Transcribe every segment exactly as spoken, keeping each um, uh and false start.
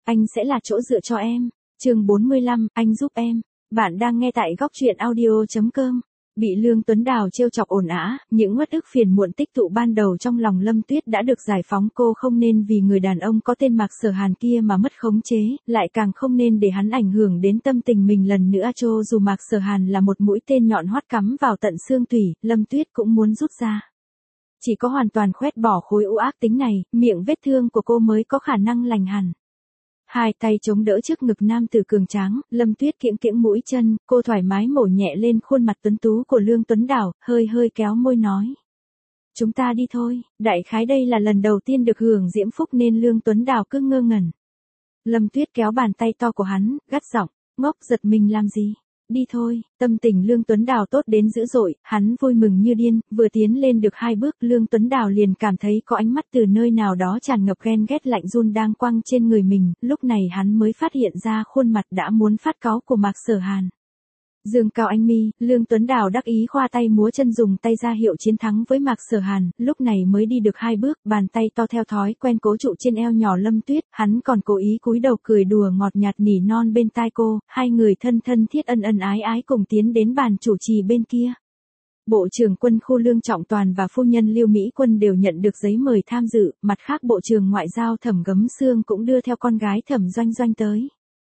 anh sẽ là chỗ dựa cho em. Chương bốn mươi lăm, anh giúp em. Bạn đang nghe tại góc truyện audio chấm com. Bị Lương Tuấn Đào trêu chọc ồn ào, những uất ức phiền muộn tích tụ ban đầu trong lòng Lâm Tuyết đã được giải phóng. Cô không nên vì người đàn ông có tên Mạc Sở Hàn kia mà mất khống chế, lại càng không nên để hắn ảnh hưởng đến tâm tình mình lần nữa. Cho dù Mạc Sở Hàn là một mũi tên nhọn hoắt cắm vào tận xương tủy, Lâm Tuyết cũng muốn rút ra. Chỉ có hoàn toàn khoét bỏ khối u ác tính này, miệng vết thương của cô mới có khả năng lành hẳn. Hai tay chống đỡ trước ngực nam tử cường tráng, Lâm Tuyết kiễng kiễng mũi chân, cô thoải mái mổ nhẹ lên khuôn mặt tuấn tú của Lương Tuấn Đào, hơi hơi kéo môi nói. Chúng ta đi thôi, đại khái đây là lần đầu tiên được hưởng diễm phúc nên Lương Tuấn Đào cứ ngơ ngẩn. Lâm Tuyết kéo bàn tay to của hắn, gắt giọng, ngốc giật mình làm gì? Đi thôi, tâm tình Lương Tuấn Đào tốt đến dữ dội, hắn vui mừng như điên, vừa tiến lên được hai bước Lương Tuấn Đào liền cảm thấy có ánh mắt từ nơi nào đó tràn ngập ghen ghét lạnh run đang quăng trên người mình, lúc này hắn mới phát hiện ra khuôn mặt đã muốn phát cáu của Mạc Sở Hàn. Dương cao anh mi, Lương Tuấn Đào đắc ý khoa tay múa chân dùng tay ra hiệu chiến thắng với Mạc Sở Hàn, lúc này mới đi được hai bước, bàn tay to theo thói quen cố trụ trên eo nhỏ Lâm Tuyết, hắn còn cố ý cúi đầu cười đùa ngọt nhạt nỉ non bên tai cô, hai người thân thân thiết ân ân ái ái cùng tiến đến bàn chủ trì bên kia. Bộ trưởng quân khu Lương Trọng Toàn và phu nhân Lưu Mỹ Quân đều nhận được giấy mời tham dự, mặt khác Bộ trưởng Ngoại giao Thẩm Gấm Xương cũng đưa theo con gái Thẩm Doanh Doanh tới.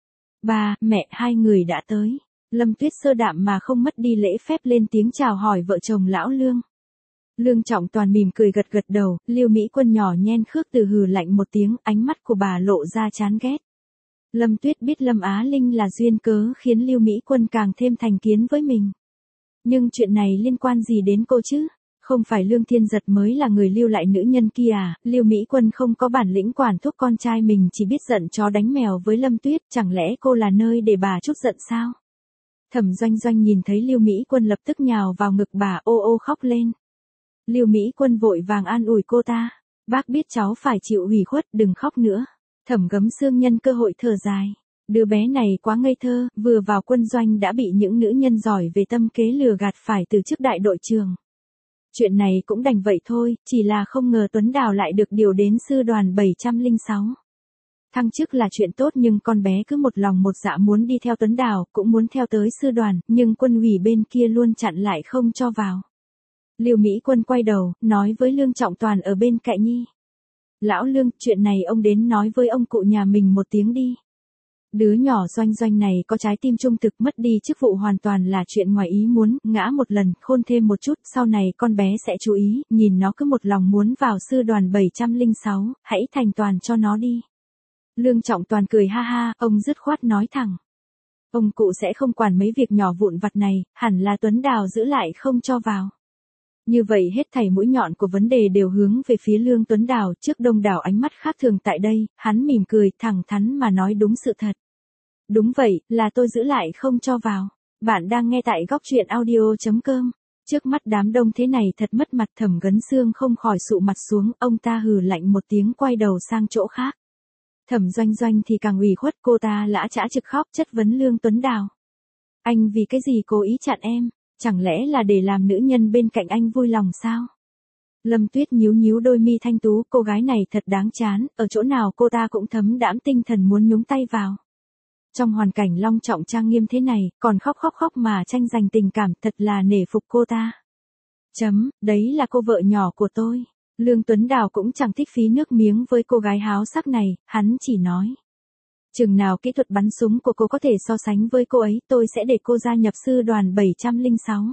Ba, mẹ hai người đã tới. Lâm Tuyết sơ đạm mà không mất đi lễ phép lên tiếng chào hỏi vợ chồng lão Lương. Lương Trọng Toàn mỉm cười gật gật đầu, Lưu Mỹ Quân nhỏ nhen khước từ hừ lạnh một tiếng, ánh mắt của bà lộ ra chán ghét. Lâm Tuyết biết Lâm Á Linh là duyên cớ khiến Lưu Mỹ Quân càng thêm thành kiến với mình. Nhưng chuyện này liên quan gì đến cô chứ? Không phải Lương Thiên Giật mới là người lưu lại nữ nhân kia à? Lưu Mỹ Quân không có bản lĩnh quản thúc con trai mình, chỉ biết giận chó đánh mèo với Lâm Tuyết, chẳng lẽ cô là nơi để bà chút giận sao? Thẩm Doanh Doanh nhìn thấy Lưu Mỹ Quân lập tức nhào vào ngực bà ô ô khóc lên. Lưu Mỹ Quân vội vàng an ủi cô ta. Bác biết cháu phải chịu ủy khuất, đừng khóc nữa. Thẩm Gấm Xương nhân cơ hội thở dài. Đứa bé này quá ngây thơ, vừa vào quân doanh đã bị những nữ nhân giỏi về tâm kế lừa gạt phải từ chức đại đội trưởng. Chuyện này cũng đành vậy thôi, chỉ là không ngờ Tuấn Đào lại được điều đến sư đoàn bảy trăm lẻ sáu. Thăng chức là chuyện tốt nhưng con bé cứ một lòng một dạ muốn đi theo Tuấn Đào, cũng muốn theo tới sư đoàn, nhưng quân ủy bên kia luôn chặn lại không cho vào. Lưu Mỹ Quân quay đầu, nói với Lương Trọng Toàn ở bên cạnh nhi. Lão Lương, chuyện này ông đến nói với ông cụ nhà mình một tiếng đi. Đứa nhỏ Doanh Doanh này có trái tim trung thực, mất đi chức vụ hoàn toàn là chuyện ngoài ý muốn, ngã một lần, khôn thêm một chút, sau này con bé sẽ chú ý, nhìn nó cứ một lòng muốn vào sư đoàn bảy trăm lẻ sáu, hãy thành toàn cho nó đi. Lương Trọng Toàn cười ha ha, ông dứt khoát nói thẳng. Ông cụ sẽ không quản mấy việc nhỏ vụn vặt này, hẳn là Tuấn Đào giữ lại không cho vào. Như vậy hết thảy mũi nhọn của vấn đề đều hướng về phía Lương Tuấn Đào, trước đông đảo ánh mắt khác thường tại đây, hắn mỉm cười, thẳng thắn mà nói đúng sự thật. Đúng vậy, là tôi giữ lại không cho vào. Bạn đang nghe tại góc truyện audio chấm com. Trước mắt đám đông thế này thật mất mặt. Thẩm Gấm Xương không khỏi sụ mặt xuống, ông ta hừ lạnh một tiếng quay đầu sang chỗ khác. Thẩm Doanh Doanh thì càng ủy khuất, cô ta lã chã trực khóc chất vấn Lương Tuấn Đào. Anh vì cái gì cố ý chặn em, chẳng lẽ là để làm nữ nhân bên cạnh anh vui lòng sao? Lâm Tuyết nhíu nhíu đôi mi thanh tú, cô gái này thật đáng chán, ở chỗ nào cô ta cũng thấm đãm tinh thần muốn nhúng tay vào. Trong hoàn cảnh long trọng trang nghiêm thế này, còn khóc khóc khóc mà tranh giành tình cảm, thật là nể phục cô ta. Chấm, đấy là cô vợ nhỏ của tôi. Lương Tuấn Đào cũng chẳng thích phí nước miếng với cô gái háo sắc này, hắn chỉ nói. Chừng nào kỹ thuật bắn súng của cô có thể so sánh với cô ấy, tôi sẽ để cô gia nhập sư đoàn bảy trăm lẻ sáu.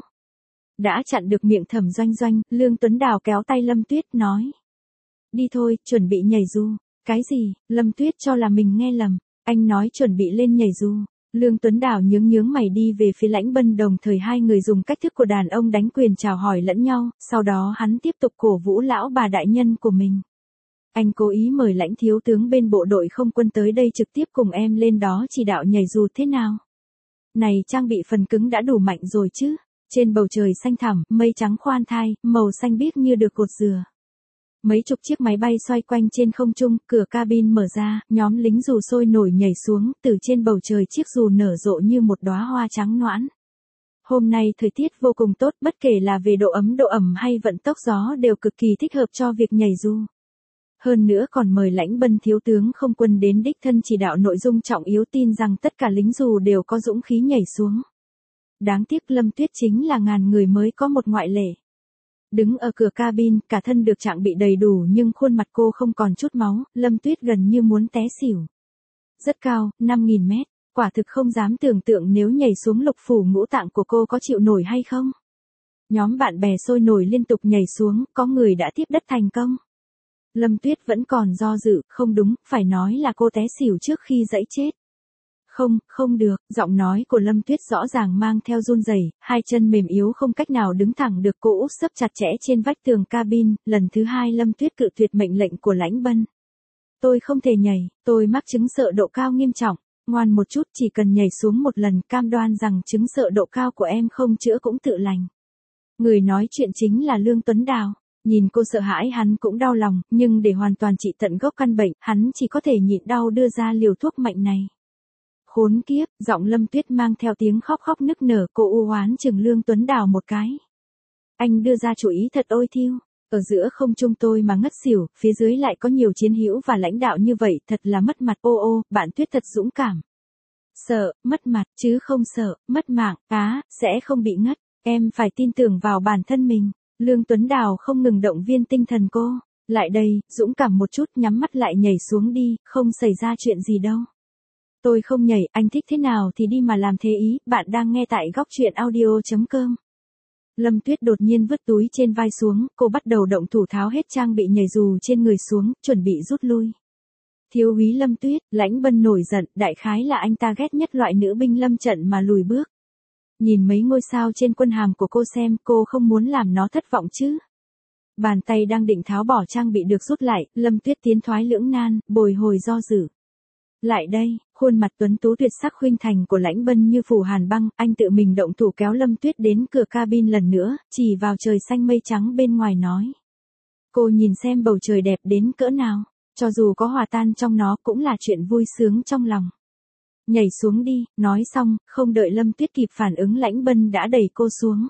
Đã chặn được miệng Thẩm Doanh Doanh, Lương Tuấn Đào kéo tay Lâm Tuyết, nói. Đi thôi, chuẩn bị nhảy dù. Cái gì? Lâm Tuyết cho là mình nghe lầm. Anh nói chuẩn bị lên nhảy dù. Lương Tuấn Đào nhướng nhướng mày đi về phía Lãnh Bân, đồng thời hai người dùng cách thức của đàn ông đánh quyền chào hỏi lẫn nhau, sau đó hắn tiếp tục cổ vũ lão bà đại nhân của mình. Anh cố ý mời Lãnh thiếu tướng bên bộ đội không quân tới đây trực tiếp cùng em lên đó chỉ đạo nhảy dù thế nào. Này trang bị phần cứng đã đủ mạnh rồi chứ. Trên bầu trời xanh thẳm, mây trắng khoan thai, màu xanh biếc như được cột dừa. Mấy chục chiếc máy bay xoay quanh trên không trung, cửa cabin mở ra, nhóm lính dù sôi nổi nhảy xuống, từ trên bầu trời chiếc dù nở rộ như một đóa hoa trắng noãn. Hôm nay thời tiết vô cùng tốt, bất kể là về độ ấm độ ẩm hay vận tốc gió đều cực kỳ thích hợp cho việc nhảy dù. Hơn nữa còn mời Lãnh Bân thiếu tướng không quân đến đích thân chỉ đạo nội dung trọng yếu, tin rằng tất cả lính dù đều có dũng khí nhảy xuống. Đáng tiếc Lâm Tuyết chính là ngàn người mới có một ngoại lệ. Đứng ở cửa cabin, cả thân được trang bị đầy đủ nhưng khuôn mặt cô không còn chút máu, Lâm Tuyết gần như muốn té xỉu. Rất cao, năm nghìn mét, quả thực không dám tưởng tượng nếu nhảy xuống lục phủ ngũ tạng của cô có chịu nổi hay không. Nhóm bạn bè sôi nổi liên tục nhảy xuống, có người đã tiếp đất thành công. Lâm Tuyết vẫn còn do dự, không đúng, phải nói là cô té xỉu trước khi giẫy chết. Không, không được, giọng nói của Lâm Tuyết rõ ràng mang theo run rẩy, hai chân mềm yếu không cách nào đứng thẳng được, cô úp sấp chặt chẽ trên vách tường cabin, lần thứ hai Lâm Tuyết cự tuyệt mệnh lệnh của Lãnh Bân. Tôi không thể nhảy, tôi mắc chứng sợ độ cao nghiêm trọng, ngoan một chút, chỉ cần nhảy xuống một lần, cam đoan rằng chứng sợ độ cao của em không chữa cũng tự lành. Người nói chuyện chính là Lương Tuấn Đào. Nhìn cô sợ hãi hắn cũng đau lòng, nhưng để hoàn toàn trị tận gốc căn bệnh, hắn chỉ có thể nhịn đau đưa ra liều thuốc mạnh này. Khốn kiếp, giọng Lâm Tuyết mang theo tiếng khóc khóc nức nở, cô u oán chừng Lương Tuấn Đào một cái. Anh đưa ra chủ ý thật ôi thiêu, ở giữa không trung tôi mà ngất xỉu, phía dưới lại có nhiều chiến hữu và lãnh đạo như vậy, thật là mất mặt. Ô ô, bạn Tuyết thật dũng cảm. Sợ, mất mặt, chứ không sợ, mất mạng, á, sẽ không bị ngất, em phải tin tưởng vào bản thân mình. Lương Tuấn Đào không ngừng động viên tinh thần cô. Lại đây, dũng cảm một chút, nhắm mắt lại nhảy xuống đi, không xảy ra chuyện gì đâu. Tôi không nhảy, anh thích thế nào thì đi mà làm thế ý, bạn đang nghe tại góc truyện audio chấm com. Lâm Tuyết đột nhiên vứt túi trên vai xuống, cô bắt đầu động thủ tháo hết trang bị nhảy dù trên người xuống, chuẩn bị rút lui. Thiếu úy Lâm Tuyết, Lãnh Bân nổi giận, đại khái là anh ta ghét nhất loại nữ binh lâm trận mà lùi bước. Nhìn mấy ngôi sao trên quân hàm của cô xem, cô không muốn làm nó thất vọng chứ. Bàn tay đang định tháo bỏ trang bị được rút lại, Lâm Tuyết tiến thoái lưỡng nan, bồi hồi do dự. Lại đây, khuôn mặt tuấn tú tuyệt sắc khuynh thành của Lãnh Bân như phủ hàn băng, anh tự mình động thủ kéo Lâm Tuyết đến cửa cabin lần nữa, chỉ vào trời xanh mây trắng bên ngoài nói. Cô nhìn xem bầu trời đẹp đến cỡ nào, cho dù có hòa tan trong nó cũng là chuyện vui sướng trong lòng. Nhảy xuống đi, nói xong, không đợi Lâm Tuyết kịp phản ứng Lãnh Bân đã đẩy cô xuống.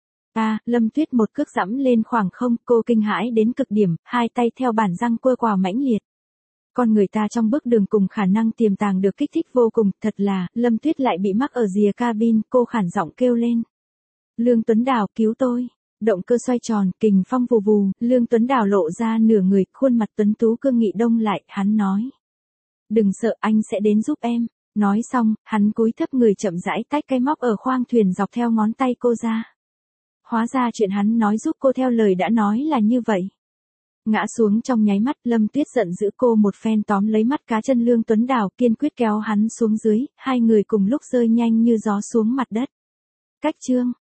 À, Lâm Tuyết một cước giẫm lên khoảng không, cô kinh hãi đến cực điểm, hai tay theo bản răng quơ quào mãnh liệt. Con người ta trong bước đường cùng khả năng tiềm tàng được kích thích vô cùng, thật là, Lâm Tuyết lại bị mắc ở rìa cabin, cô khản giọng kêu lên. Lương Tuấn Đào, cứu tôi. Động cơ xoay tròn, kình phong vù vù, Lương Tuấn Đào lộ ra nửa người, khuôn mặt tuấn tú cương nghị đông lại, hắn nói. Đừng sợ, anh sẽ đến giúp em. Nói xong, hắn cúi thấp người chậm rãi tách cái móc ở khoang thuyền dọc theo ngón tay cô ra. Hóa ra chuyện hắn nói giúp cô theo lời đã nói là như vậy. Ngã xuống trong nháy mắt, Lâm Tuyết giận dữ cô một phen tóm lấy mắt cá chân Lương Tuấn Đào, kiên quyết kéo hắn xuống dưới, hai người cùng lúc rơi nhanh như gió xuống mặt đất. Cách chương